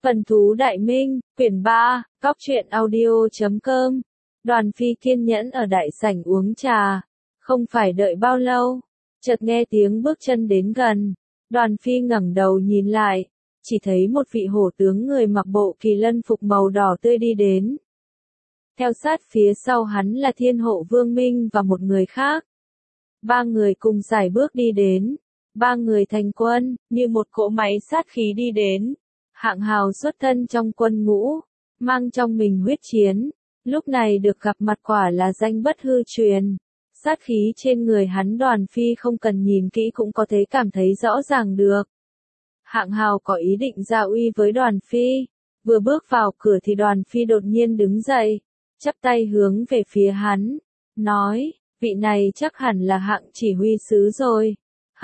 Vân Thú Đại Minh, quyển 3, Góc truyện audio.com. Đoàn Phi kiên nhẫn ở đại sảnh uống trà. Không phải đợi bao lâu, chợt nghe tiếng bước chân đến gần. Đoàn Phi ngẩng đầu nhìn lại, chỉ thấy một vị hổ tướng người mặc bộ kỳ lân phục màu đỏ tươi đi đến. Theo sát phía sau hắn là Thiên Hộ Vương Minh và một người khác. Ba người cùng sải bước đi đến. Ba người thành quân, như một cỗ máy sát khí đi đến. Hạng hào xuất thân trong quân ngũ, mang trong mình huyết chiến. Lúc này được gặp mặt quả là danh bất hư truyền. Sát khí trên người hắn Đoàn Phi không cần nhìn kỹ cũng có thể cảm thấy rõ ràng được. Hạng hào có ý định ra uy với Đoàn Phi. Vừa bước vào cửa thì Đoàn Phi đột nhiên đứng dậy, chắp tay hướng về phía hắn, nói, vị này chắc hẳn là Hạng chỉ huy sứ rồi.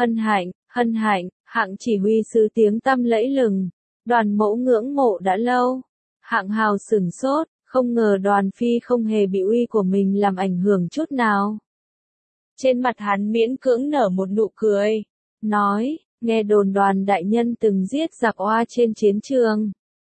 Hân hạnh, Hạng chỉ huy sứ tiếng tăm lẫy lừng. Đoàn mẫu ngưỡng mộ đã lâu. Hạng hào sửng sốt, không ngờ Đoàn Phi không hề bị uy của mình làm ảnh hưởng chút nào. Trên mặt hắn miễn cưỡng nở một nụ cười, nói, nghe đồn Đoàn đại nhân từng giết giặc oa trên chiến trường.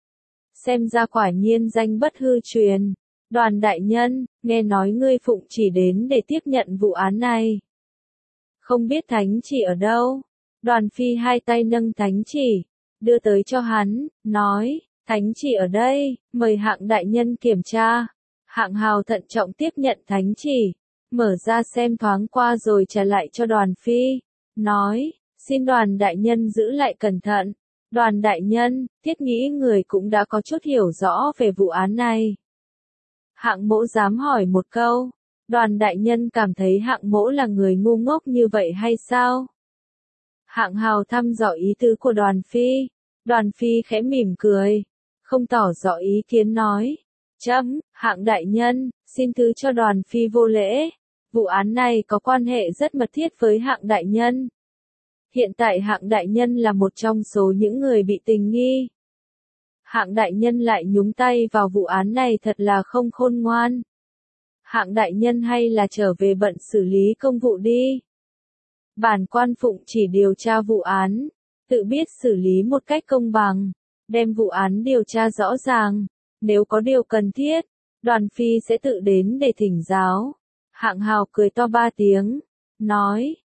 Xem ra quả nhiên danh bất hư truyền. Đoàn đại nhân, nghe nói ngươi phụng chỉ đến để tiếp nhận vụ án này. Không biết thánh chỉ ở đâu? Đoàn Phi hai tay nâng thánh chỉ, đưa tới cho hắn, nói, thánh chỉ ở đây, mời Hạng đại nhân kiểm tra. Hạng hào thận trọng tiếp nhận thánh chỉ, mở ra xem thoáng qua rồi trả lại cho Đoàn Phi, nói, xin Đoàn đại nhân giữ lại cẩn thận. Đoàn đại nhân, thiết nghĩ người cũng đã có chút hiểu rõ về vụ án này. Hạng mỗ dám hỏi một câu, Đoàn đại nhân cảm thấy Hạng mỗ là người ngu ngốc như vậy hay sao? Hạng hào thăm dò ý tứ của Đoàn Phi. Đoàn Phi khẽ mỉm cười, không tỏ rõ ý kiến nói. Hạng đại nhân, xin thứ cho Đoàn Phi vô lễ. Vụ án này có quan hệ rất mật thiết với Hạng đại nhân. Hiện tại Hạng đại nhân là một trong số những người bị tình nghi. Hạng đại nhân lại nhúng tay vào vụ án này thật là không khôn ngoan. Hạng đại nhân hay là trở về bận xử lý công vụ đi. Bản quan phụng chỉ điều tra vụ án, tự biết xử lý một cách công bằng, đem vụ án điều tra rõ ràng. Nếu có điều cần thiết, Đoàn Phi sẽ tự đến để thỉnh giáo. Hạng hào cười to ba tiếng, nói,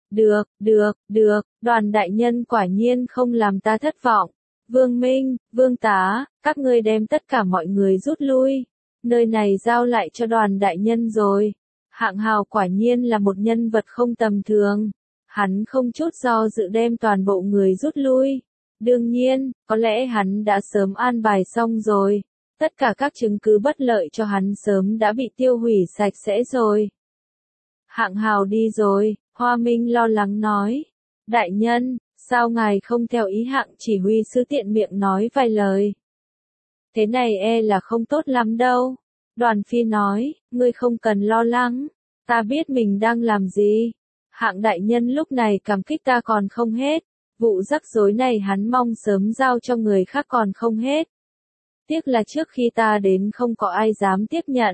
được, Đoàn đại nhân quả nhiên không làm ta thất vọng. Vương Minh, Vương Tá, các ngươi đem tất cả mọi người rút lui. Nơi này giao lại cho Đoàn đại nhân rồi. Hạng hào quả nhiên là một nhân vật không tầm thường. Hắn không chút do dự đem toàn bộ người rút lui. Đương nhiên, có lẽ hắn đã sớm an bài xong rồi. Tất cả các chứng cứ bất lợi cho hắn sớm đã bị tiêu hủy sạch sẽ rồi. Hạng hào đi rồi, Hoa Minh lo lắng nói. Đại nhân, sao ngài không theo ý Hạng chỉ huy sứ tiện miệng nói vài lời? Thế này e là không tốt lắm đâu. Đoàn Phi nói, ngươi không cần lo lắng, ta biết mình đang làm gì. Hạng đại nhân lúc này cảm kích ta còn không hết. Vụ rắc rối này hắn mong sớm giao cho người khác còn không hết. Tiếc là trước khi ta đến không có ai dám tiếp nhận.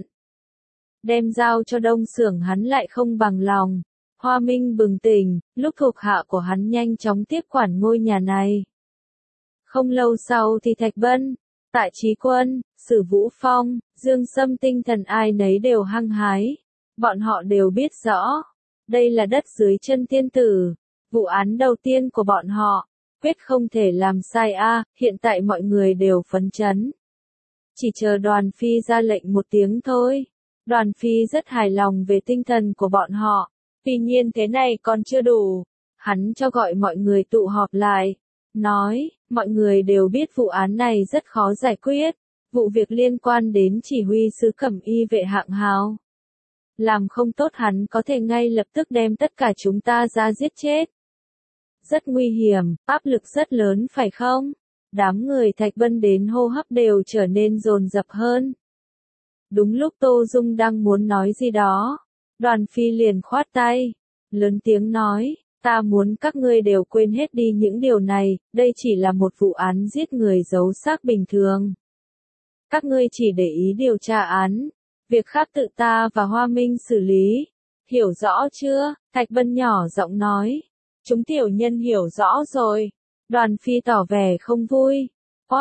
Đem giao cho Đông Xưởng hắn lại không bằng lòng. Hoa Minh bừng tỉnh, lúc thuộc hạ của hắn nhanh chóng tiếp quản ngôi nhà này. Không lâu sau thì Thạch Bân, Tạ Chí Quân, Sử Vũ Phong, Dương Sâm tinh thần ai nấy đều hăng hái. Bọn họ đều biết rõ, đây là đất dưới chân tiên tử. Vụ án đầu tiên của bọn họ, quyết không thể làm sai hiện tại mọi người đều phấn chấn. Chỉ chờ Đoàn Phi ra lệnh một tiếng thôi. Đoàn Phi rất hài lòng về tinh thần của bọn họ. Tuy nhiên thế này còn chưa đủ. Hắn cho gọi mọi người tụ họp lại. Nói, mọi người đều biết vụ án này rất khó giải quyết. Vụ việc liên quan đến chỉ huy sứ Cẩm Y vệ Hạng hào. Làm không tốt hắn có thể ngay lập tức đem tất cả chúng ta ra giết chết. Rất nguy hiểm, áp lực rất lớn phải không? Đám người Thạch Bân đến hô hấp đều trở nên dồn dập hơn. Đúng lúc Tô Dung đang muốn nói gì đó, Đoàn Phi liền khoát tay, lớn tiếng nói, ta muốn các ngươi đều quên hết đi những điều này, đây chỉ là một vụ án giết người giấu xác bình thường. Các ngươi chỉ để ý điều tra án, việc khác tự ta và Hoa Minh xử lý. Hiểu rõ chưa? Thạch Bân nhỏ giọng nói. Chúng tiểu nhân hiểu rõ rồi. Đoàn Phi tỏ vẻ không vui. What?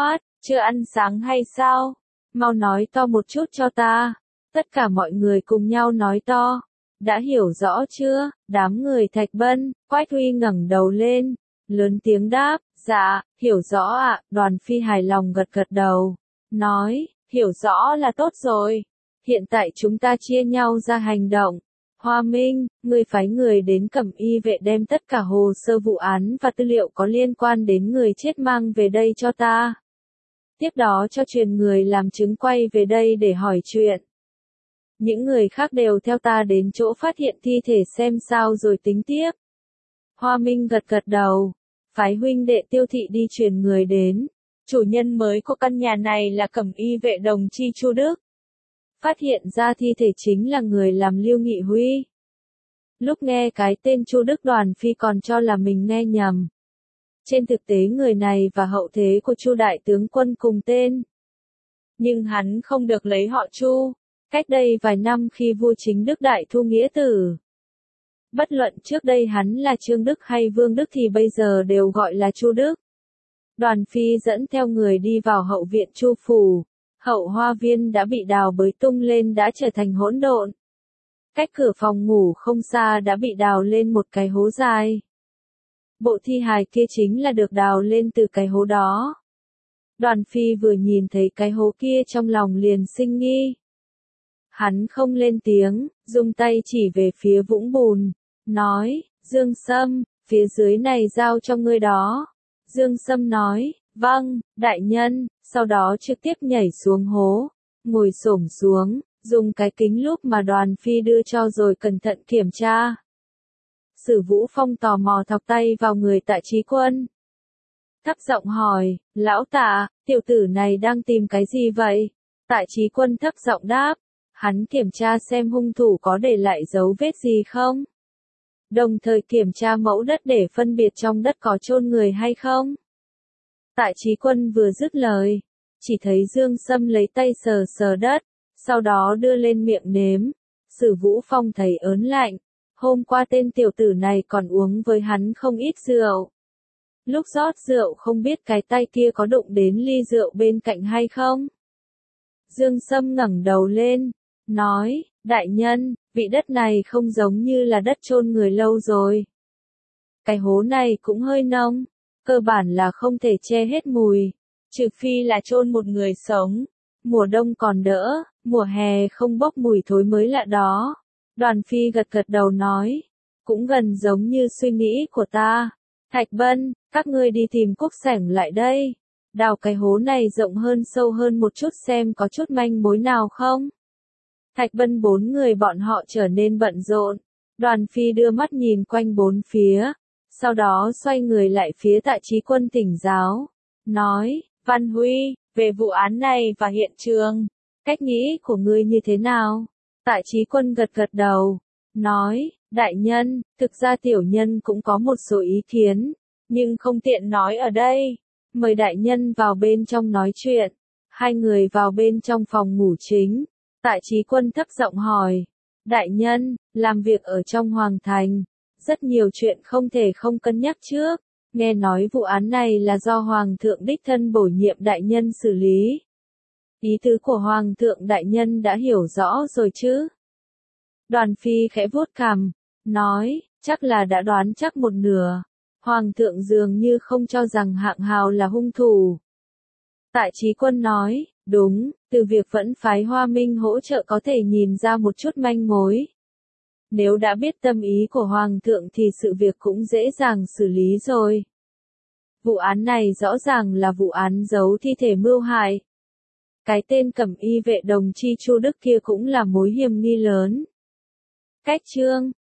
chưa ăn sáng hay sao? Mau nói to một chút cho ta. Tất cả mọi người cùng nhau nói to. Đã hiểu rõ chưa? Đám người Thạch Bân, Quách Huy ngẩng đầu lên, lớn tiếng đáp, dạ, hiểu rõ ạ. Đoàn Phi hài lòng gật gật đầu, nói, hiểu rõ là tốt rồi. Hiện tại chúng ta chia nhau ra hành động. Hoa Minh, ngươi phái người đến Cẩm Y vệ đem tất cả hồ sơ vụ án và tư liệu có liên quan đến người chết mang về đây cho ta. Tiếp đó cho truyền người làm chứng quay về đây để hỏi chuyện. Những người khác đều theo ta đến chỗ phát hiện thi thể xem sao rồi tính tiếp. Hoa Minh gật gật đầu, phái huynh đệ Tiêu Thị đi truyền người đến. Chủ nhân mới của căn nhà này là Cẩm Y vệ đồng chi Chu Đức. Phát hiện ra thi thể chính là người làm Lưu Nghị Huy. Lúc nghe cái tên Chu Đức, Đoàn Phi còn cho là mình nghe nhầm. Trên thực tế người này và hậu thế của Chu đại tướng quân cùng tên. Nhưng hắn không được lấy họ Chu. Cách đây vài năm khi vua Chính Đức đại thu nghĩa tử. Bất luận trước đây hắn là Trương Đức hay Vương Đức thì bây giờ đều gọi là Chu Đức. Đoàn Phi dẫn theo người đi vào hậu viện Chu phủ. Hậu hoa viên đã bị đào bới tung lên đã trở thành hỗn độn. Cách cửa phòng ngủ không xa đã bị đào lên một cái hố dài. Bộ thi hài kia chính là được đào lên từ cái hố đó. Đoàn Phi vừa nhìn thấy cái hố kia trong lòng liền sinh nghi. Hắn không lên tiếng, dùng tay chỉ về phía vũng bùn, nói, Dương Sâm, phía dưới này giao cho ngươi đó. Dương Sâm nói, vâng, đại nhân, sau đó trực tiếp nhảy xuống hố, ngồi xổm xuống, dùng cái kính lúp mà Đoàn Phi đưa cho rồi cẩn thận kiểm tra. Sử Vũ Phong tò mò thọc tay vào người Tạ Chí Quân. Thấp giọng hỏi, lão Tạ, tiểu tử này đang tìm cái gì vậy? Tạ Chí Quân thấp giọng đáp, hắn kiểm tra xem hung thủ có để lại dấu vết gì không? Đồng thời kiểm tra mẫu đất để phân biệt trong đất có chôn người hay không? Tạ Chí Quân vừa dứt lời, chỉ thấy Dương Sâm lấy tay sờ sờ đất, sau đó đưa lên miệng nếm. Sử Vũ Phong thấy ớn lạnh, hôm qua tên tiểu tử này còn uống với hắn không ít rượu. Lúc rót rượu không biết cái tay kia có đụng đến ly rượu bên cạnh hay không? Dương Sâm ngẩng đầu lên, nói, đại nhân, vị đất này không giống như là đất chôn người lâu rồi. Cái hố này cũng hơi nông, cơ bản là không thể che hết mùi, trừ phi là chôn một người sống. Mùa đông còn đỡ, mùa hè không bốc mùi thối mới lạ đó. Đoàn Phi gật gật đầu nói, cũng gần giống như suy nghĩ của ta. Thạch Bân, các ngươi đi tìm cuốc sẻng lại đây. Đào cái hố này rộng hơn sâu hơn một chút xem có chút manh mối nào không. Thạch Bân bốn người bọn họ trở nên bận rộn. Đoàn Phi đưa mắt nhìn quanh bốn phía. Sau đó xoay người lại phía Tạ Chí Quân thỉnh giáo. Nói, Văn Huy, về vụ án này và hiện trường, cách nghĩ của ngươi như thế nào? Tạ Chí Quân gật gật đầu. Nói, đại nhân, thực ra tiểu nhân cũng có một số ý kiến, nhưng không tiện nói ở đây. Mời đại nhân vào bên trong nói chuyện. Hai người vào bên trong phòng ngủ chính. Tạ Chí Quân thấp giọng hỏi. Đại nhân, làm việc ở trong Hoàng Thành. Rất nhiều chuyện không thể không cân nhắc trước. Nghe nói vụ án này là do Hoàng thượng đích thân bổ nhiệm đại nhân xử lý. Ý tứ của Hoàng thượng đại nhân đã hiểu rõ rồi chứ? Đoàn Phi khẽ vuốt cằm, nói, chắc là đã đoán chắc một nửa. Hoàng thượng dường như không cho rằng Hạng Hào là hung thủ. Tạ Chí Quân nói, đúng, từ việc vẫn phái Hoa Minh hỗ trợ có thể nhìn ra một chút manh mối. Nếu đã biết tâm ý của Hoàng thượng thì sự việc cũng dễ dàng xử lý rồi. Vụ án này rõ ràng là vụ án giấu thi thể mưu hại. Cái tên Cẩm Y vệ đồng chi Chu Đức kia cũng là mối hiểm nghi lớn. Cách chương